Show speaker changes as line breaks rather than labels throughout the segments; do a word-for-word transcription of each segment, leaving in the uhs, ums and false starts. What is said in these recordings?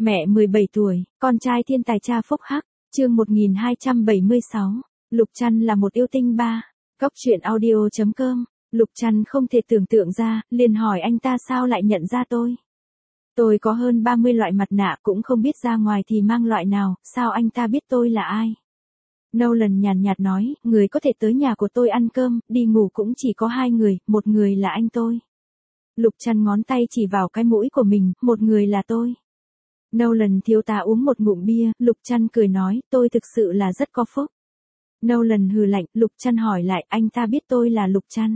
Mẹ mười bảy tuổi, con trai thiên tài cha phúc hắc, chương một nghìn hai trăm bảy mươi sáu. Lục Trăn là một yêu tinh ba. Góc truyện audio chấm com. Lục Trăn không thể tưởng tượng ra, liền hỏi anh ta sao lại nhận ra tôi. Tôi có hơn ba mươi loại mặt nạ cũng không biết ra ngoài thì mang loại nào, sao anh ta biết tôi là ai. Nolan nhàn nhạt nói, người có thể tới nhà của tôi ăn cơm, đi ngủ cũng chỉ có hai người, một người là anh tôi. Lục Trăn ngón tay chỉ vào cái mũi của mình, một người là tôi. Nolan thiếu tá uống một ngụm bia, Lục Trăn cười nói, tôi thực sự là rất có phúc. Nolan hừ lạnh, Lục Trăn hỏi lại, anh ta biết tôi là Lục Trăn.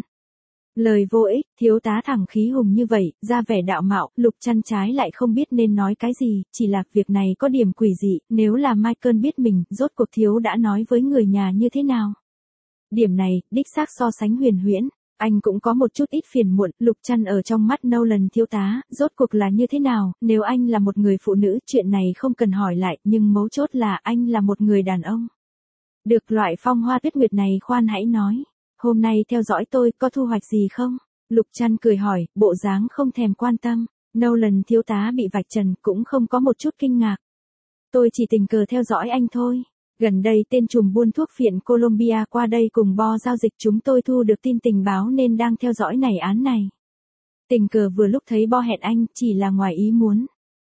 Lời vô ích, thiếu tá thẳng khí hùng như vậy, ra vẻ đạo mạo, Lục Trăn trái lại không biết nên nói cái gì, chỉ là việc này có điểm quỷ dị, nếu là Michael biết mình, rốt cuộc thiếu đã nói với người nhà như thế nào. Điểm này, đích xác so sánh huyền huyễn. Anh cũng có một chút ít phiền muộn, Lục Trăn ở trong mắt Nolan thiếu tá, rốt cuộc là như thế nào, nếu anh là một người phụ nữ, chuyện này không cần hỏi lại, nhưng mấu chốt là anh là một người đàn ông. Được, loại phong hoa tuyết nguyệt này khoan hãy nói. Hôm nay theo dõi tôi, có thu hoạch gì không? Lục Trăn cười hỏi, bộ dáng không thèm quan tâm. Nolan thiếu tá bị vạch trần, cũng không có một chút kinh ngạc. Tôi chỉ tình cờ theo dõi anh thôi. Gần đây tên trùm buôn thuốc phiện Colombia qua đây cùng Bo giao dịch, chúng tôi thu được tin tình báo nên đang theo dõi này án này. Tình cờ vừa lúc thấy Bo hẹn anh, chỉ là ngoài ý muốn.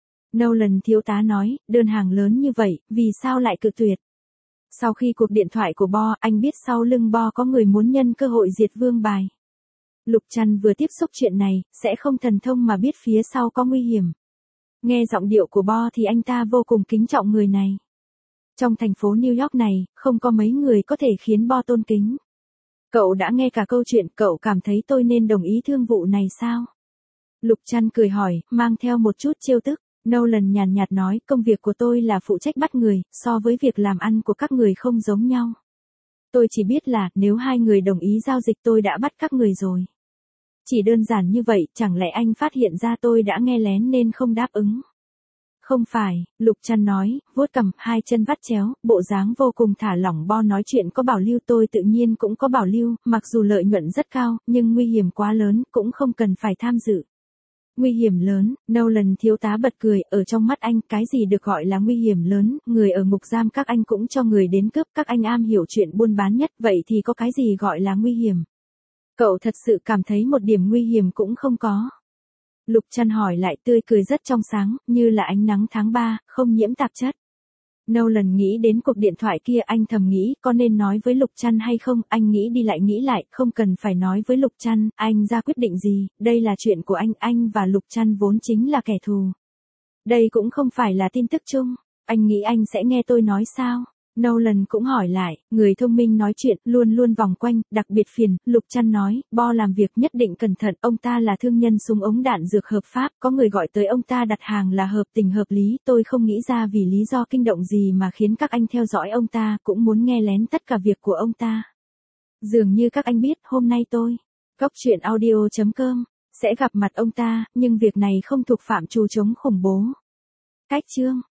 Nolan thiếu tá nói, đơn hàng lớn như vậy, vì sao lại cự tuyệt? Sau khi cuộc điện thoại của Bo, anh biết sau lưng Bo có người muốn nhân cơ hội diệt vương bài. Lục Trăn vừa tiếp xúc chuyện này, sẽ không thần thông mà biết phía sau có nguy hiểm. Nghe giọng điệu của Bo thì anh ta vô cùng kính trọng người này. Trong thành phố New York này, không có mấy người có thể khiến Bo tôn kính. Cậu đã nghe cả câu chuyện, cậu cảm thấy tôi nên đồng ý thương vụ này sao? Lục Trăn cười hỏi, mang theo một chút trêu tức. Nolan nhàn nhạt nói, công việc của tôi là phụ trách bắt người, so với việc làm ăn của các người không giống nhau. Tôi chỉ biết là, nếu hai người đồng ý giao dịch tôi đã bắt các người rồi. Chỉ đơn giản như vậy, chẳng lẽ anh phát hiện ra tôi đã nghe lén nên không đáp ứng? Không phải, Lục Trăn nói, vuốt cằm, hai chân vắt chéo, bộ dáng vô cùng thả lỏng. Bo nói chuyện có bảo lưu, tôi tự nhiên cũng có bảo lưu, mặc dù lợi nhuận rất cao, nhưng nguy hiểm quá lớn, cũng không cần phải tham dự. Nguy hiểm lớn, Nolan thiếu tá bật cười, ở trong mắt anh, cái gì được gọi là nguy hiểm lớn, người ở ngục giam các anh cũng cho người đến cướp, các anh am hiểu chuyện buôn bán nhất, vậy thì có cái gì gọi là nguy hiểm? Cậu thật sự cảm thấy một điểm nguy hiểm cũng không có. Lục Trăn hỏi lại, tươi cười rất trong sáng, như là ánh nắng tháng ba, không nhiễm tạp chất. Nolan nghĩ đến cuộc điện thoại kia, anh thầm nghĩ, có nên nói với Lục Trăn hay không, anh nghĩ đi lại nghĩ lại, không cần phải nói với Lục Trăn, anh ra quyết định gì, đây là chuyện của anh, anh và Lục Trăn vốn chính là kẻ thù. Đây cũng không phải là tin tức chung, anh nghĩ anh sẽ nghe tôi nói sao? Nolan cũng hỏi lại, người thông minh nói chuyện, luôn luôn vòng quanh, đặc biệt phiền, Lục Trăn nói, Bo làm việc nhất định cẩn thận, ông ta là thương nhân súng ống đạn dược hợp pháp, có người gọi tới ông ta đặt hàng là hợp tình hợp lý, tôi không nghĩ ra vì lý do kinh động gì mà khiến các anh theo dõi ông ta, cũng muốn nghe lén tất cả việc của ông ta. Dường như các anh biết, hôm nay tôi, góc truyện audio chấm com, sẽ gặp mặt ông ta, nhưng việc này không thuộc phạm trù chống khủng bố. Cách chương